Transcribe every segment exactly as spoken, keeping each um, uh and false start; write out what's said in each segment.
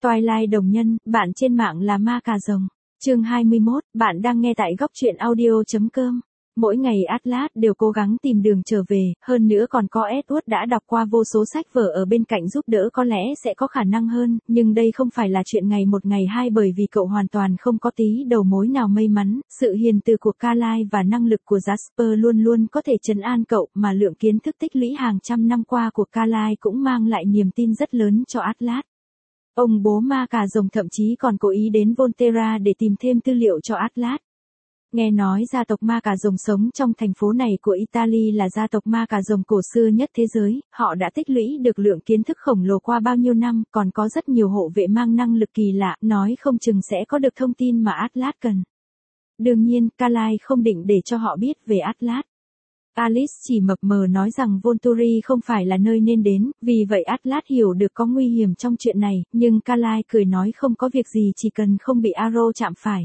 Twilight đồng nhân, bạn trên mạng là ma cà rồng. Chương hai mươi mốt, bạn đang nghe tại góc truyện audio chấm com. Mỗi ngày Atlas đều cố gắng tìm đường trở về, hơn nữa còn có Edward đã đọc qua vô số sách vở ở bên cạnh giúp đỡ có lẽ sẽ có khả năng hơn, nhưng đây không phải là chuyện ngày một ngày hai bởi vì cậu hoàn toàn không có tí đầu mối nào may mắn, sự hiền từ của Carlisle và năng lực của Jasper luôn luôn có thể trấn an cậu, mà lượng kiến thức tích lũy hàng trăm năm qua của Carlisle cũng mang lại niềm tin rất lớn cho Atlas. Ông bố ma cà rồng thậm chí còn cố ý đến Volterra để tìm thêm tư liệu cho Atlas. Nghe nói gia tộc ma cà rồng sống trong thành phố này của Italy là gia tộc ma cà rồng cổ xưa nhất thế giới, họ đã tích lũy được lượng kiến thức khổng lồ qua bao nhiêu năm, còn có rất nhiều hộ vệ mang năng lực kỳ lạ, nói không chừng sẽ có được thông tin mà Atlas cần. Đương nhiên, Carlisle không định để cho họ biết về Atlas. Alice chỉ mập mờ nói rằng Volturi không phải là nơi nên đến, vì vậy Atlas hiểu được có nguy hiểm trong chuyện này, nhưng Carlisle cười nói không có việc gì chỉ cần không bị Arrow chạm phải.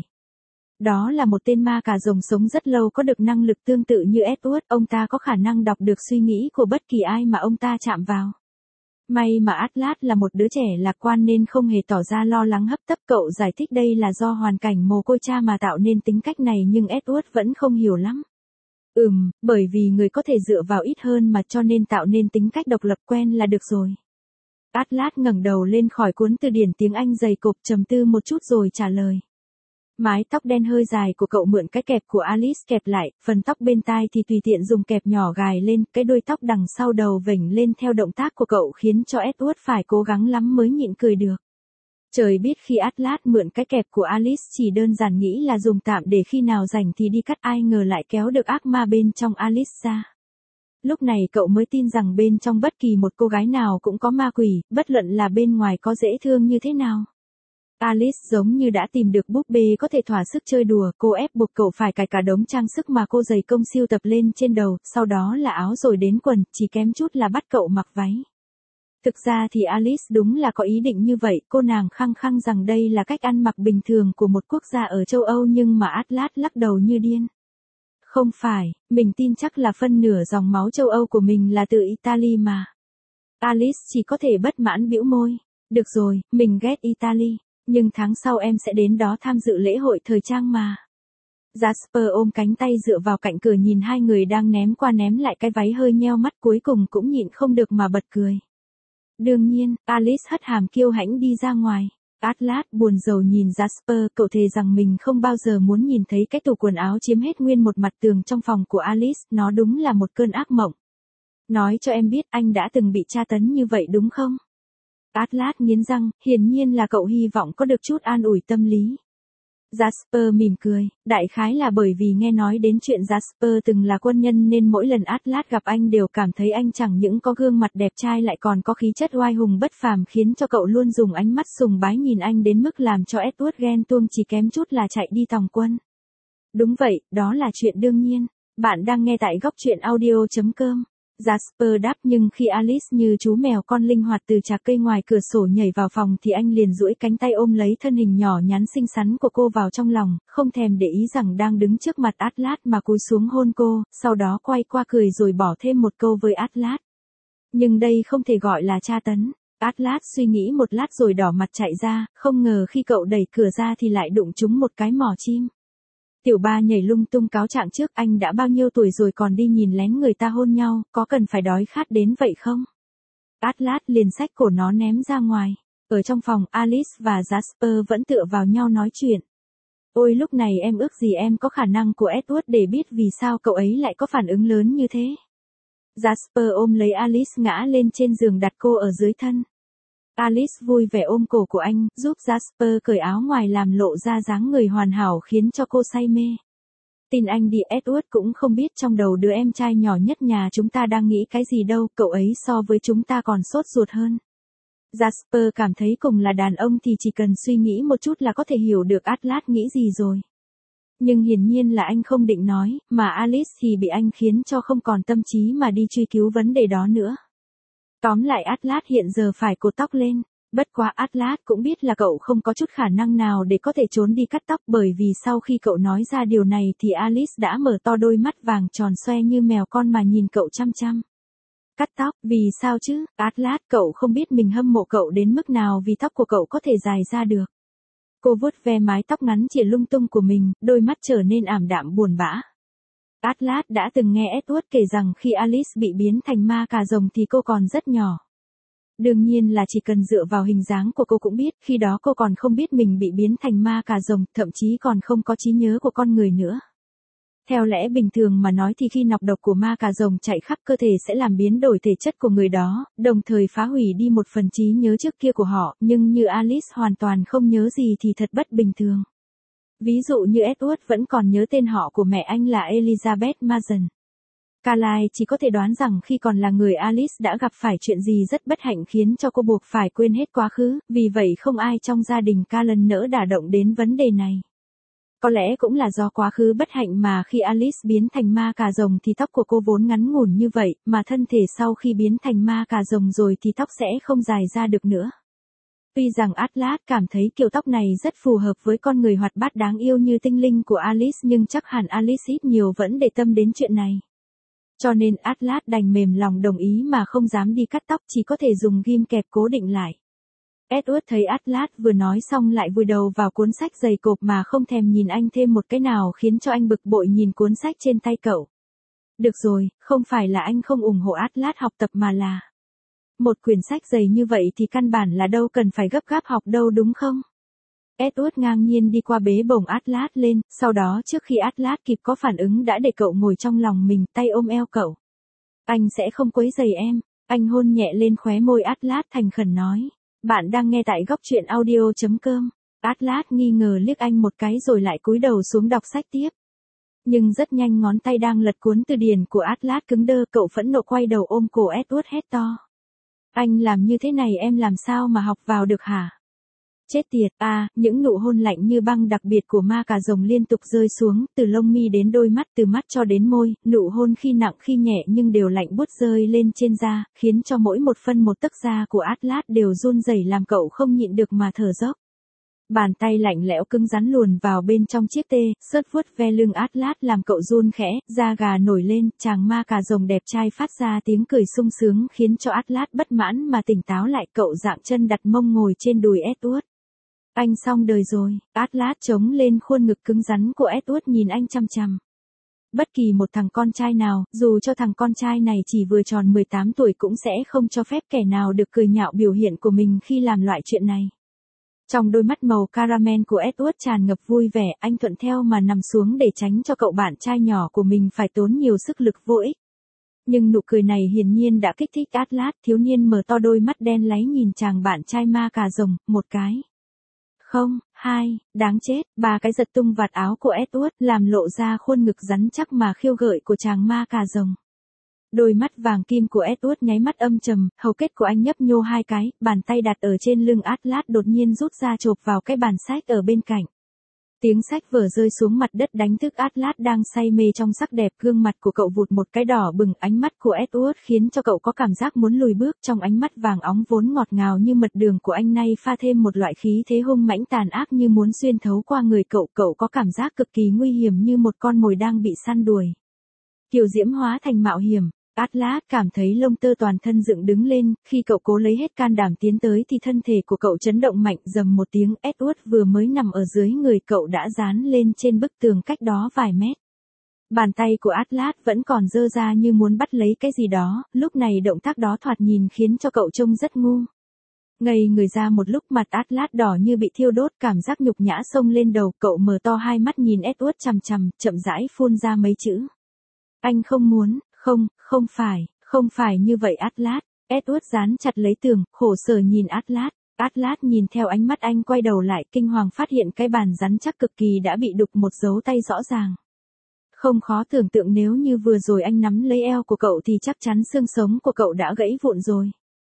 Đó là một tên ma cà rồng sống rất lâu có được năng lực tương tự như Edward, ông ta có khả năng đọc được suy nghĩ của bất kỳ ai mà ông ta chạm vào. May mà Atlas là một đứa trẻ lạc quan nên không hề tỏ ra lo lắng hấp tấp, cậu giải thích đây là do hoàn cảnh mồ côi cha mà tạo nên tính cách này nhưng Edward vẫn không hiểu lắm. Ừm, bởi vì người có thể dựa vào ít hơn mà cho nên tạo nên tính cách độc lập quen là được rồi. Atlas ngẩng đầu lên khỏi cuốn từ điển tiếng Anh dày cộp trầm tư một chút rồi trả lời. Mái tóc đen hơi dài của cậu mượn cái kẹp của Alice kẹp lại, phần tóc bên tai thì tùy tiện dùng kẹp nhỏ gài lên, cái đuôi tóc đằng sau đầu vểnh lên theo động tác của cậu khiến cho Edward phải cố gắng lắm mới nhịn cười được. Trời biết khi Atlas mượn cái kẹp của Alice chỉ đơn giản nghĩ là dùng tạm để khi nào rảnh thì đi cắt, ai ngờ lại kéo được ác ma bên trong Alice ra. Lúc này cậu mới tin rằng bên trong bất kỳ một cô gái nào cũng có ma quỷ, bất luận là bên ngoài có dễ thương như thế nào. Alice giống như đã tìm được búp bê có thể thỏa sức chơi đùa, cô ép buộc cậu phải cài cả đống trang sức mà cô dày công siêu tập lên trên đầu, sau đó là áo rồi đến quần, chỉ kém chút là bắt cậu mặc váy. Thực ra thì Alice đúng là có ý định như vậy, cô nàng khăng khăng rằng đây là cách ăn mặc bình thường của một quốc gia ở châu Âu nhưng mà Atlas lắc đầu như điên. Không phải, mình tin chắc là phân nửa dòng máu châu Âu của mình là từ Italy mà. Alice chỉ có thể bất mãn bĩu môi. Được rồi, mình ghét Italy, nhưng tháng sau em sẽ đến đó tham dự lễ hội thời trang mà. Jasper ôm cánh tay dựa vào cạnh cửa nhìn hai người đang ném qua ném lại cái váy hơi nheo mắt cuối cùng cũng nhịn không được mà bật cười. Đương nhiên, Alice hất hàm kiêu hãnh đi ra ngoài. Atlas buồn rầu nhìn Jasper, cậu thề rằng mình không bao giờ muốn nhìn thấy cái tủ quần áo chiếm hết nguyên một mặt tường trong phòng của Alice, nó đúng là một cơn ác mộng. Nói cho em biết anh đã từng bị tra tấn như vậy đúng không? Atlas nghiến răng, hiển nhiên là cậu hy vọng có được chút an ủi tâm lý. Jasper mỉm cười, đại khái là bởi vì nghe nói đến chuyện Jasper từng là quân nhân nên mỗi lần Atlas gặp anh đều cảm thấy anh chẳng những có gương mặt đẹp trai lại còn có khí chất oai hùng bất phàm khiến cho cậu luôn dùng ánh mắt sùng bái nhìn anh đến mức làm cho Edward ghen tuông chỉ kém chút là chạy đi tòng quân. Đúng vậy, đó là chuyện đương nhiên. Bạn đang nghe tại góc truyện audio chấm com. Jasper đáp nhưng khi Alice như chú mèo con linh hoạt từ trạc cây ngoài cửa sổ nhảy vào phòng thì anh liền duỗi cánh tay ôm lấy thân hình nhỏ nhắn xinh xắn của cô vào trong lòng, không thèm để ý rằng đang đứng trước mặt Atlas mà cúi xuống hôn cô, sau đó quay qua cười rồi bỏ thêm một câu với Atlas. Nhưng đây không thể gọi là tra tấn. Atlas suy nghĩ một lát rồi đỏ mặt chạy ra, không ngờ khi cậu đẩy cửa ra thì lại đụng trúng một cái mỏ chim. Tiểu ba nhảy lung tung cáo trạng trước, anh đã bao nhiêu tuổi rồi còn đi nhìn lén người ta hôn nhau, có cần phải đói khát đến vậy không? Atlas liền xách cổ nó ném ra ngoài. Ở trong phòng, Alice và Jasper vẫn tựa vào nhau nói chuyện. Ôi lúc này em ước gì em có khả năng của Edward để biết vì sao cậu ấy lại có phản ứng lớn như thế. Jasper ôm lấy Alice ngã lên trên giường đặt cô ở dưới thân. Alice vui vẻ ôm cổ của anh, giúp Jasper cởi áo ngoài làm lộ ra dáng người hoàn hảo khiến cho cô say mê. Tin anh đi, Edward cũng không biết trong đầu đứa em trai nhỏ nhất nhà chúng ta đang nghĩ cái gì đâu, cậu ấy so với chúng ta còn sốt ruột hơn. Jasper cảm thấy cùng là đàn ông thì chỉ cần suy nghĩ một chút là có thể hiểu được Atlas nghĩ gì rồi. Nhưng hiển nhiên là anh không định nói, mà Alice thì bị anh khiến cho không còn tâm trí mà đi truy cứu vấn đề đó nữa. Tóm lại Atlas hiện giờ phải cột tóc lên, bất quá Atlas cũng biết là cậu không có chút khả năng nào để có thể trốn đi cắt tóc bởi vì sau khi cậu nói ra điều này thì Alice đã mở to đôi mắt vàng tròn xoe như mèo con mà nhìn cậu chăm chăm. cắt tóc, vì sao chứ, Atlas, cậu không biết mình hâm mộ cậu đến mức nào vì tóc của cậu có thể dài ra được. Cô vuốt ve mái tóc ngắn chỉa lung tung của mình, đôi mắt trở nên ảm đạm buồn bã. Atlas đã từng nghe Edward kể rằng khi Alice bị biến thành ma cà rồng thì cô còn rất nhỏ. Đương nhiên là chỉ cần dựa vào hình dáng của cô cũng biết, khi đó cô còn không biết mình bị biến thành ma cà rồng, thậm chí còn không có trí nhớ của con người nữa. Theo lẽ bình thường mà nói thì khi nọc độc của ma cà rồng chạy khắp cơ thể sẽ làm biến đổi thể chất của người đó, đồng thời phá hủy đi một phần trí nhớ trước kia của họ, nhưng như Alice hoàn toàn không nhớ gì thì thật bất bình thường. Ví dụ như Edward vẫn còn nhớ tên họ của mẹ anh là Elizabeth Mason. Carlyle chỉ có thể đoán rằng khi còn là người Alice đã gặp phải chuyện gì rất bất hạnh khiến cho cô buộc phải quên hết quá khứ, vì vậy không ai trong gia đình Cullen nỡ đả động đến vấn đề này. Có lẽ cũng là do quá khứ bất hạnh mà khi Alice biến thành ma cà rồng thì tóc của cô vốn ngắn ngủn như vậy, mà thân thể sau khi biến thành ma cà rồng rồi thì tóc sẽ không dài ra được nữa. Tuy rằng Atlas cảm thấy kiểu tóc này rất phù hợp với con người hoạt bát đáng yêu như tinh linh của Alice nhưng chắc hẳn Alice ít nhiều vẫn để tâm đến chuyện này. Cho nên Atlas đành mềm lòng đồng ý mà không dám đi cắt tóc, chỉ có thể dùng ghim kẹp cố định lại. Edward thấy Atlas vừa nói xong lại vùi đầu vào cuốn sách dày cộp mà không thèm nhìn anh thêm một cái nào khiến cho anh bực bội nhìn cuốn sách trên tay cậu. Được rồi, không phải là anh không ủng hộ Atlas học tập mà là... Một quyển sách dày như vậy thì căn bản là đâu cần phải gấp gáp học đâu đúng không? Edward ngang nhiên đi qua bế bổng Atlas lên, sau đó trước khi Atlas kịp có phản ứng đã để cậu ngồi trong lòng mình, tay ôm eo cậu. Anh sẽ không quấy rầy em, anh hôn nhẹ lên khóe môi Atlas thành khẩn nói. Bạn đang nghe tại góc truyện audio.com. Atlas nghi ngờ liếc anh một cái rồi lại cúi đầu xuống đọc sách tiếp. Nhưng rất nhanh ngón tay đang lật cuốn từ điển của Atlas cứng đơ, cậu phẫn nộ quay đầu ôm cổ Edward hét to. Anh làm như thế này em làm sao mà học vào được hả? Chết tiệt, à, những nụ hôn lạnh như băng đặc biệt của ma cà rồng liên tục rơi xuống, từ lông mi đến đôi mắt, từ mắt cho đến môi, nụ hôn khi nặng khi nhẹ nhưng đều lạnh buốt rơi lên trên da, khiến cho mỗi một phân một tấc da của Atlas đều run rẩy làm cậu không nhịn được mà thở dốc. Bàn tay lạnh lẽo cứng rắn luồn vào bên trong chiếc tê, sớt vuốt ve lưng Atlas làm cậu run khẽ, da gà nổi lên, chàng ma cà rồng đẹp trai phát ra tiếng cười sung sướng khiến cho Atlas bất mãn mà tỉnh táo lại, cậu dạng chân đặt mông ngồi trên đùi Edward. Anh xong đời rồi, Atlas chống lên khuôn ngực cứng rắn của Edward nhìn anh chăm chăm. Bất kỳ một thằng con trai nào, dù cho thằng con trai này chỉ vừa tròn mười tám tuổi cũng sẽ không cho phép kẻ nào được cười nhạo biểu hiện của mình khi làm loại chuyện này. Trong đôi mắt màu caramel của Edward tràn ngập vui vẻ, anh thuận theo mà nằm xuống để tránh cho cậu bạn trai nhỏ của mình phải tốn nhiều sức lực vô ích. Nhưng nụ cười này hiển nhiên đã kích thích Atlas, thiếu niên mở to đôi mắt đen láy nhìn chàng bạn trai ma cà rồng, một cái. Không, hai, đáng chết, ba cái giật tung vạt áo của Edward làm lộ ra khuôn ngực rắn chắc mà khiêu gợi của chàng ma cà rồng. Đôi mắt vàng kim của Edward nháy mắt âm trầm, hầu kết của anh nhấp nhô hai cái, bàn tay đặt ở trên lưng Atlas đột nhiên rút ra chộp vào cái bàn sách ở bên cạnh. Tiếng sách vở rơi xuống mặt đất đánh thức Atlas đang say mê trong sắc đẹp, gương mặt của cậu vụt một cái đỏ bừng, ánh mắt của Edward khiến cho cậu có cảm giác muốn lùi bước, trong ánh mắt vàng óng vốn ngọt ngào như mật đường của anh nay pha thêm một loại khí thế hung mãnh tàn ác như muốn xuyên thấu qua người cậu, cậu có cảm giác cực kỳ nguy hiểm như một con mồi đang bị săn đuổi. Kiều diễm hóa thành mạo hiểm. Atlas cảm thấy lông tơ toàn thân dựng đứng lên, khi cậu cố lấy hết can đảm tiến tới thì thân thể của cậu chấn động mạnh, rầm một tiếng, Edward vừa mới nằm ở dưới người cậu đã dán lên trên bức tường cách đó vài mét. Bàn tay của Atlas vẫn còn dơ ra như muốn bắt lấy cái gì đó, lúc này động tác đó thoạt nhìn khiến cho cậu trông rất ngu. Ngây người ra một lúc, mặt Atlas đỏ như bị thiêu đốt, cảm giác nhục nhã xông lên đầu, cậu mở to hai mắt nhìn Edward chằm chằm, chậm rãi phun ra mấy chữ. Anh không muốn. Không, không phải, không phải như vậy Atlas. Edward dán chặt lấy tường, khổ sở nhìn Atlas. Atlas nhìn theo ánh mắt anh quay đầu lại, kinh hoàng phát hiện cái bàn rắn chắc cực kỳ đã bị đục một dấu tay rõ ràng. Không khó tưởng tượng nếu như vừa rồi anh nắm lấy eo của cậu thì chắc chắn xương sống của cậu đã gãy vụn rồi.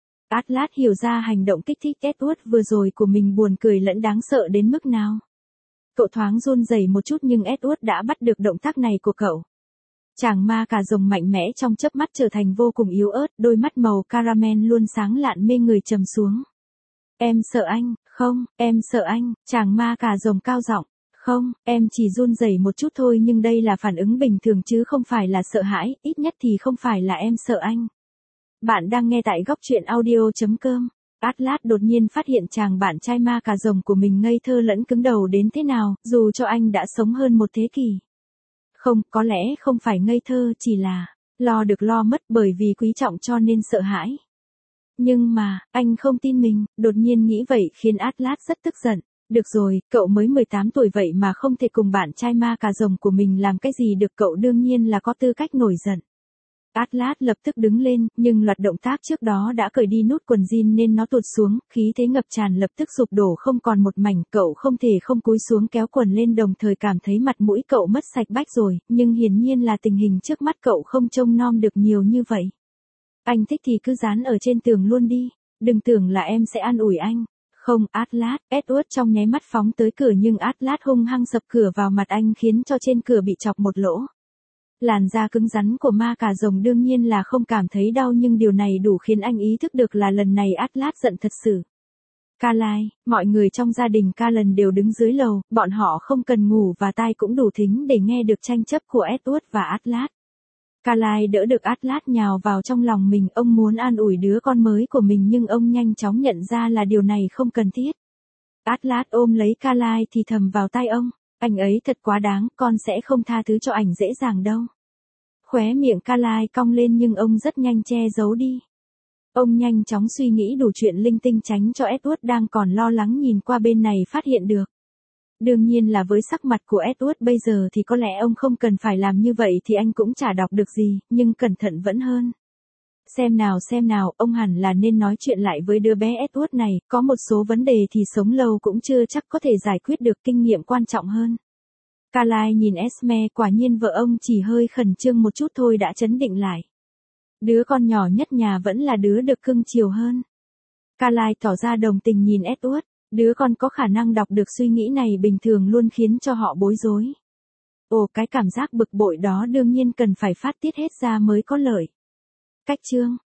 Atlas hiểu ra hành động kích thích Edward vừa rồi của mình buồn cười lẫn đáng sợ đến mức nào. Cậu thoáng run rẩy một chút nhưng Edward đã bắt được động tác này của cậu. Chàng ma cà rồng mạnh mẽ trong chớp mắt trở thành vô cùng yếu ớt, đôi mắt màu caramel luôn sáng lạn mê người trầm xuống. Em sợ anh, không, em sợ anh, chàng ma cà rồng cao giọng. Không, em chỉ run rẩy một chút thôi nhưng đây là phản ứng bình thường chứ không phải là sợ hãi, ít nhất thì không phải là em sợ anh. Bạn đang nghe tại góc truyện audio chấm com. Atlas đột nhiên phát hiện chàng bạn trai ma cà rồng của mình ngây thơ lẫn cứng đầu đến thế nào, dù cho anh đã sống hơn một thế kỷ. Không, có lẽ không phải ngây thơ, chỉ là lo được lo mất bởi vì quý trọng cho nên sợ hãi. Nhưng mà, anh không tin mình, đột nhiên nghĩ vậy khiến Atlas rất tức giận. Được rồi, cậu mới mười tám tuổi vậy mà không thể cùng bạn trai ma cà rồng của mình làm cái gì được, cậu đương nhiên là có tư cách nổi giận. Atlas lập tức đứng lên, nhưng loạt động tác trước đó đã cởi đi nút quần jean nên nó tuột xuống, khí thế ngập tràn lập tức sụp đổ không còn một mảnh, cậu không thể không cúi xuống kéo quần lên, đồng thời cảm thấy mặt mũi cậu mất sạch bách rồi, nhưng hiển nhiên là tình hình trước mắt cậu không trông nom được nhiều như vậy. Anh thích thì cứ dán ở trên tường luôn đi, đừng tưởng là em sẽ an ủi anh. Không, Atlas, Edward trong nháy mắt phóng tới cửa nhưng Atlas hung hăng sập cửa vào mặt anh khiến cho trên cửa bị chọc một lỗ. Làn da cứng rắn của ma cà rồng đương nhiên là không cảm thấy đau nhưng điều này đủ khiến anh ý thức được là lần này Atlas giận thật sự. Carlyle, mọi người trong gia đình Callan đều đứng dưới lầu, bọn họ không cần ngủ và tai cũng đủ thính để nghe được tranh chấp của Edward và Atlas. Carlyle đỡ được Atlas nhào vào trong lòng mình, ông muốn an ủi đứa con mới của mình nhưng ông nhanh chóng nhận ra là điều này không cần thiết. Atlas ôm lấy Carlyle thì thầm vào tai ông, anh ấy thật quá đáng, con sẽ không tha thứ cho ảnh dễ dàng đâu. Khóe miệng Carlyle cong lên nhưng ông rất nhanh che giấu đi. Ông nhanh chóng suy nghĩ đủ chuyện linh tinh tránh cho Edward đang còn lo lắng nhìn qua bên này phát hiện được. Đương nhiên là với sắc mặt của Edward bây giờ thì có lẽ ông không cần phải làm như vậy thì anh cũng chả đọc được gì, nhưng cẩn thận vẫn hơn. Xem nào xem nào, ông hẳn là nên nói chuyện lại với đứa bé Edward này, có một số vấn đề thì sống lâu cũng chưa chắc có thể giải quyết được, kinh nghiệm quan trọng hơn. Carlyle nhìn Esme, quả nhiên vợ ông chỉ hơi khẩn trương một chút thôi đã trấn định lại. Đứa con nhỏ nhất nhà vẫn là đứa được cưng chiều hơn. Carlyle tỏ ra đồng tình nhìn Edward, đứa con có khả năng đọc được suy nghĩ này bình thường luôn khiến cho họ bối rối. Ồ, cái cảm giác bực bội đó đương nhiên cần phải phát tiết hết ra mới có lợi. Cách chương